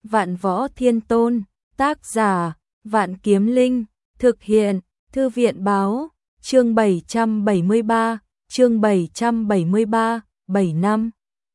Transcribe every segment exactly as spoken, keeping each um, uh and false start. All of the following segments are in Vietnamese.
Vạn Võ Thiên Tôn, tác giả, Vạn Kiếm Linh, thực hiện, Thư viện báo, chương bảy trăm bảy mươi ba, chương bảy trăm bảy mươi ba, bảy năm.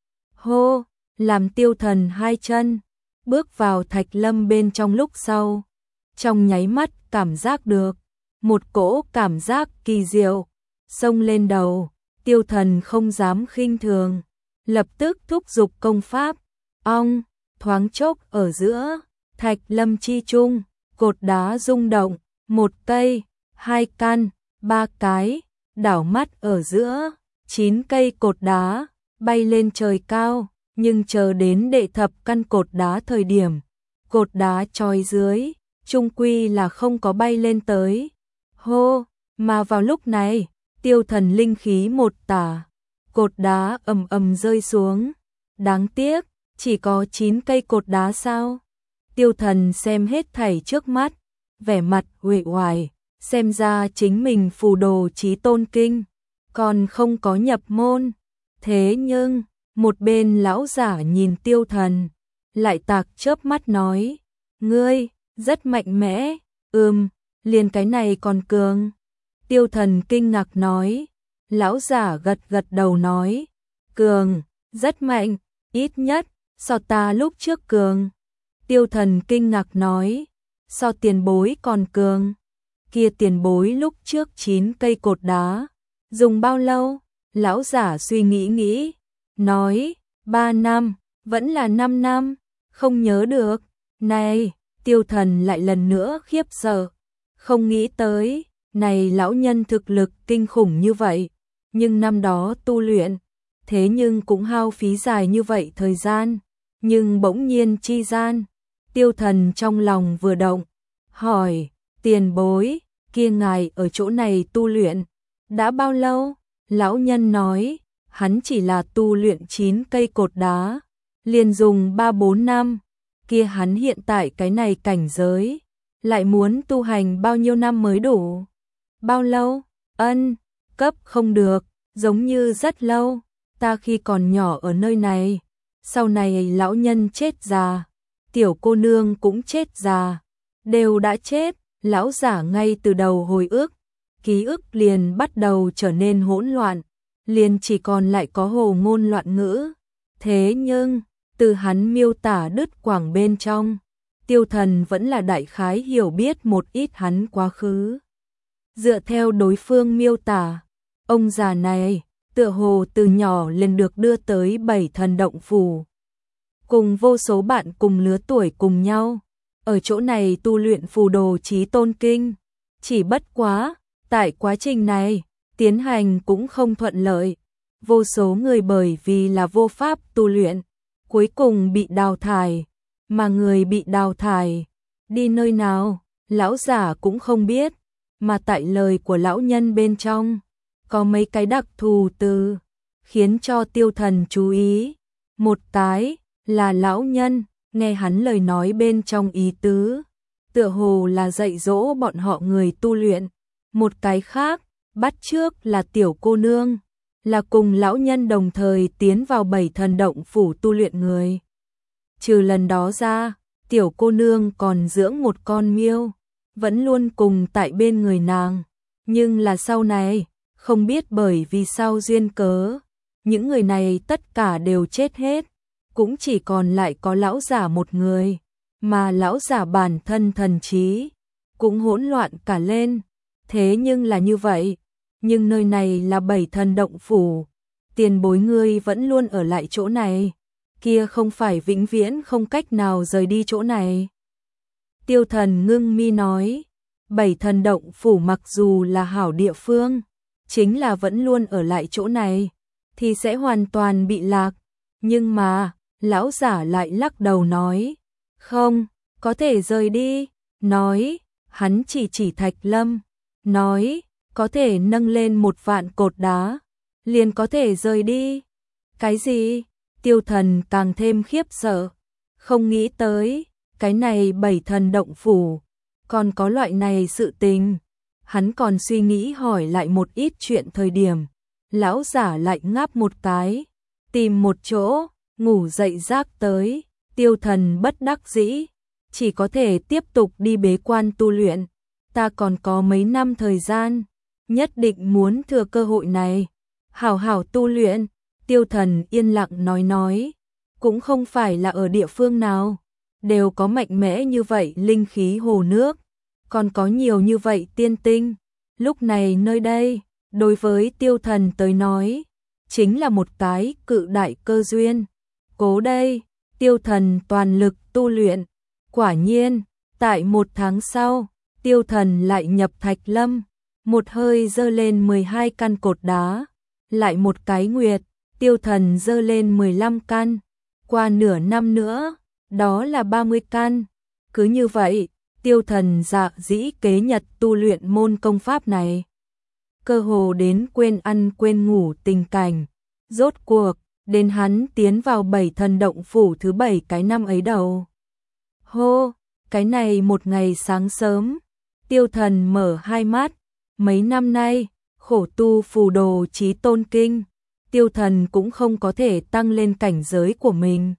Hô, làm Tiêu Thần hai chân, bước vào thạch lâm bên trong lúc sau. Trong nháy mắt cảm giác được, một cỗ cảm giác kỳ diệu, xông lên đầu, Tiêu Thần không dám khinh thường, lập tức thúc giục công pháp, ong, thoáng chốc ở giữa, thạch lâm chi trung, cột đá rung động, một cây, hai căn, ba cái, đảo mắt ở giữa, chín cây cột đá, bay lên trời cao, nhưng chờ đến đệ thập căn cột đá thời điểm, cột đá chói dưới, chung quy là không có bay lên tới. Hô, mà vào lúc này, Tiêu Thần linh khí một tả, cột đá ầm ầm rơi xuống. Đáng tiếc, chỉ có chín cây cột đá sao? Tiêu Thần xem hết thảy trước mắt, vẻ mặt uể oải, xem ra chính mình phù đồ chí tôn kinh, còn không có nhập môn. Thế nhưng, một bên lão giả nhìn Tiêu Thần, lại tạc chớp mắt nói, ngươi, rất mạnh mẽ, ừm, liền cái này còn cường. Tiêu Thần kinh ngạc nói, lão giả gật gật đầu nói, cường, rất mạnh, ít nhất, so ta lúc trước cường. Tiêu Thần kinh ngạc nói, so tiền bối còn cường. Kia tiền bối lúc trước chín cây cột đá, dùng bao lâu? Lão giả suy nghĩ nghĩ, nói, ba năm, vẫn là năm năm, không nhớ được. Này, Tiêu Thần lại lần nữa khiếp sợ, không nghĩ tới, này lão nhân thực lực kinh khủng như vậy, nhưng năm đó tu luyện, thế nhưng cũng hao phí dài như vậy thời gian, nhưng bỗng nhiên chi gian, Tiêu Thần trong lòng vừa động, hỏi, tiền bối, kia ngài ở chỗ này tu luyện, đã bao lâu? Lão nhân nói, hắn chỉ là tu luyện chín cây cột đá, liền dùng ba bốn năm, kia hắn hiện tại cái này cảnh giới, lại muốn tu hành bao nhiêu năm mới đủ? Bao lâu? Ân, cấp không được, giống như rất lâu, ta khi còn nhỏ ở nơi này, sau này lão nhân chết già, tiểu cô nương cũng chết già, đều đã chết, lão giả ngay từ đầu hồi ức, ký ức liền bắt đầu trở nên hỗn loạn, liền chỉ còn lại có hồ ngôn loạn ngữ. Thế nhưng, từ hắn miêu tả đứt quãng bên trong, Tiêu Thần vẫn là đại khái hiểu biết một ít hắn quá khứ. Dựa theo đối phương miêu tả, ông già này, tựa hồ từ nhỏ liền được đưa tới Bảy Thần Động Phủ. Cùng vô số bạn cùng lứa tuổi cùng nhau, ở chỗ này tu luyện phù đồ chí tôn kinh. Chỉ bất quá, tại quá trình này, tiến hành cũng không thuận lợi. Vô số người bởi vì là vô pháp tu luyện, cuối cùng bị đào thải. Mà người bị đào thải, đi nơi nào, lão giả cũng không biết. Mà tại lời của lão nhân bên trong, có mấy cái đặc thù từ, khiến cho Tiêu Thần chú ý. Một cái, là lão nhân, nghe hắn lời nói bên trong ý tứ, tựa hồ là dạy dỗ bọn họ người tu luyện. Một cái khác, bắt chước là tiểu cô nương, là cùng lão nhân đồng thời tiến vào Bảy Thần Động Phủ tu luyện người. Trừ lần đó ra, tiểu cô nương còn dưỡng một con miêu, vẫn luôn cùng tại bên người nàng. Nhưng là sau này, không biết bởi vì sao duyên cớ, những người này tất cả đều chết hết, cũng chỉ còn lại có lão giả một người, mà lão giả bản thân thần trí cũng hỗn loạn cả lên. Thế nhưng là như vậy, nhưng nơi này là Bảy Thần Động Phủ, tiền bối ngươi vẫn luôn ở lại chỗ này, kia không phải vĩnh viễn không cách nào rời đi chỗ này. Tiêu Thần ngưng mi nói, Bảy Thần Động Phủ mặc dù là hảo địa phương, chính là vẫn luôn ở lại chỗ này, thì sẽ hoàn toàn bị lạc. Nhưng mà, lão giả lại lắc đầu nói, không, có thể rời đi, nói, hắn chỉ chỉ thạch lâm, nói, có thể nâng lên một vạn cột đá, liền có thể rời đi. Cái gì? Tiêu Thần càng thêm khiếp sợ, không nghĩ tới, cái này Bảy Thần Động Phủ, còn có loại này sự tình. Hắn còn suy nghĩ hỏi lại một ít chuyện thời điểm, lão giả lại ngáp một cái, tìm một chỗ, ngủ dậy rác tới. Tiêu Thần bất đắc dĩ, chỉ có thể tiếp tục đi bế quan tu luyện. Ta còn có mấy năm thời gian, nhất định muốn thừa cơ hội này, hảo hảo tu luyện. Tiêu Thần yên lặng nói nói, cũng không phải là ở địa phương nào đều có mạnh mẽ như vậy linh khí hồ nước, còn có nhiều như vậy tiên tinh. Lúc này nơi đây, đối với Tiêu Thần tới nói, chính là một cái cự đại cơ duyên. Cố đây, Tiêu Thần toàn lực tu luyện. Quả nhiên, tại một tháng sau, Tiêu Thần lại nhập Thạch Lâm, một hơi dơ lên mười hai căn cột đá, lại một cái nguyệt, Tiêu Thần dơ lên mười lăm căn, qua nửa năm nữa, đó là ba mươi căn. Cứ như vậy, Tiêu Thần dạ dĩ kế nhật tu luyện môn công pháp này. Cơ hồ đến quên ăn quên ngủ tình cảnh. Rốt cuộc, đến hắn tiến vào bảy thần động phủ thứ bảy cái năm ấy đầu. Hô, cái này một ngày sáng sớm, Tiêu Thần mở hai mắt. Mấy năm nay, khổ tu phù đồ chí tôn kinh, Tiêu Thần cũng không có thể tăng lên cảnh giới của mình.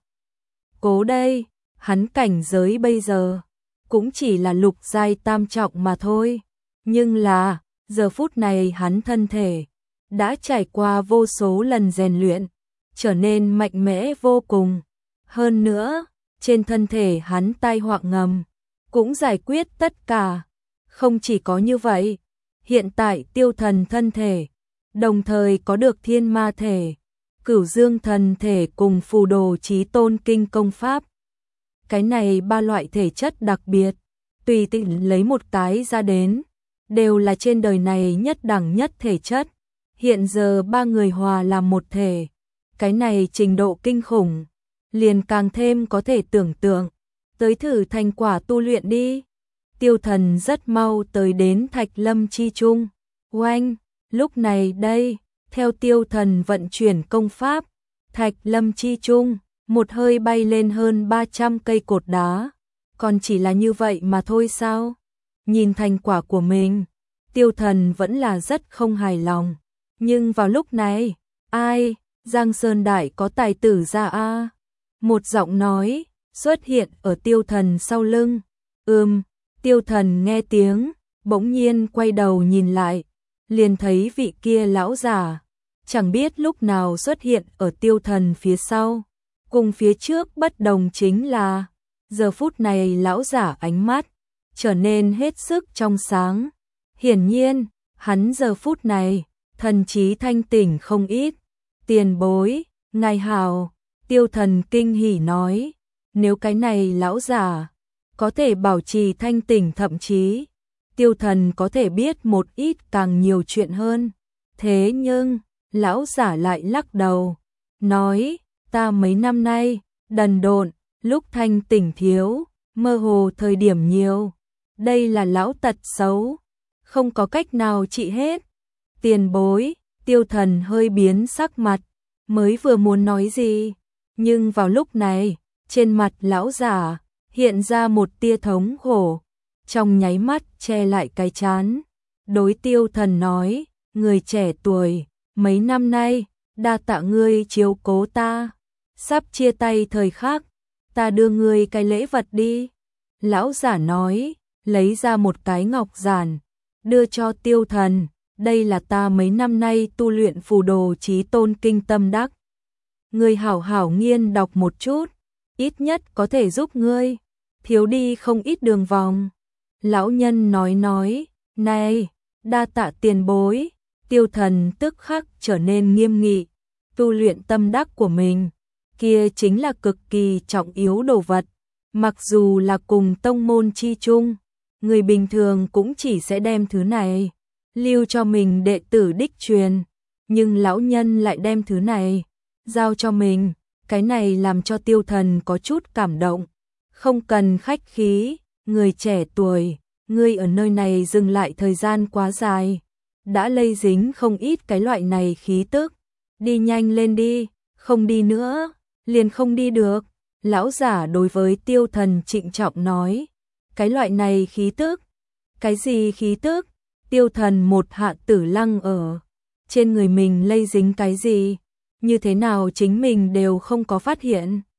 Cố đây, hắn cảnh giới bây giờ cũng chỉ là lục giai tam trọng mà thôi. Nhưng là, giờ phút này hắn thân thể đã trải qua vô số lần rèn luyện, trở nên mạnh mẽ vô cùng. Hơn nữa, trên thân thể hắn tai họa ngầm cũng giải quyết tất cả. Không chỉ có như vậy, hiện tại Tiêu Thần thân thể đồng thời có được thiên ma thể, cửu dương thần thể cùng phù đồ chí tôn kinh công pháp. Cái này ba loại thể chất đặc biệt, tùy tiện lấy một cái ra đến, đều là trên đời này nhất đẳng nhất thể chất. Hiện giờ ba người hòa làm một thể, cái này trình độ kinh khủng, liền càng thêm có thể tưởng tượng. Tới thử thành quả tu luyện đi. Tiêu Thần rất mau tới đến Thạch Lâm chi trung. Oanh, lúc này đây, theo Tiêu Thần vận chuyển công pháp, Thạch Lâm chi trung, một hơi bay lên hơn ba trăm cây cột đá. Còn chỉ là như vậy mà thôi sao? Nhìn thành quả của mình, Tiêu Thần vẫn là rất không hài lòng. Nhưng vào lúc này, ai, Giang Sơn Đại có tài tử ra a? Một giọng nói xuất hiện ở Tiêu Thần sau lưng. Ừm, Tiêu Thần nghe tiếng, bỗng nhiên quay đầu nhìn lại, liền thấy vị kia lão giả, chẳng biết lúc nào xuất hiện ở Tiêu Thần phía sau. Cùng phía trước bất đồng chính là, giờ phút này lão giả ánh mắt trở nên hết sức trong sáng. Hiển nhiên, hắn giờ phút này, thần trí thanh tỉnh không ít. Tiền bối, ngài hào, Tiêu Thần kinh hỉ nói, nếu cái này lão giả có thể bảo trì thanh tỉnh, thậm chí Tiêu Thần có thể biết một ít càng nhiều chuyện hơn. Thế nhưng, lão giả lại lắc đầu, nói, ta mấy năm nay, đần độn, lúc thanh tỉnh thiếu, mơ hồ thời điểm nhiều. Đây là lão tật xấu, không có cách nào trị hết. Tiền bối, Tiêu Thần hơi biến sắc mặt, mới vừa muốn nói gì, nhưng vào lúc này, trên mặt lão giả hiện ra một tia thống khổ, trong nháy mắt che lại cái trán. Đối Tiêu Thần nói, người trẻ tuổi, mấy năm nay, đa tạ ngươi chiếu cố ta, sắp chia tay thời khắc, ta đưa ngươi cái lễ vật đi. Lão giả nói, lấy ra một cái ngọc giản, đưa cho Tiêu Thần, đây là ta mấy năm nay tu luyện phù đồ chí tôn kinh tâm đắc. Ngươi hảo hảo nghiên đọc một chút, ít nhất có thể giúp ngươi thiếu đi không ít đường vòng. Lão nhân nói nói, này, đa tạ tiền bối. Tiêu Thần tức khắc trở nên nghiêm nghị, tu luyện tâm đắc của mình, kia chính là cực kỳ trọng yếu đồ vật. Mặc dù là cùng tông môn chi chung, người bình thường cũng chỉ sẽ đem thứ này lưu cho mình đệ tử đích truyền, nhưng lão nhân lại đem thứ này giao cho mình, cái này làm cho Tiêu Thần có chút cảm động. Không cần khách khí, người trẻ tuổi, ngươi ở nơi này dừng lại thời gian quá dài, đã lây dính không ít cái loại này khí tức, đi nhanh lên đi, không đi nữa, liền không đi được. Lão giả đối với Tiêu Thần trịnh trọng nói, cái loại này khí tức, cái gì khí tức? Tiêu Thần một hạ tử lăng ở, trên người mình lây dính cái gì, như thế nào chính mình đều không có phát hiện.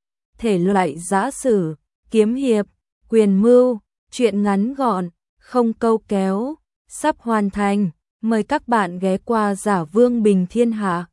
thể loại giã sử, kiếm hiệp, quyền mưu, truyện ngắn gọn, không câu kéo, sắp hoàn thành. Mời các bạn ghé qua Giả Vương Bình Thiên Hạ.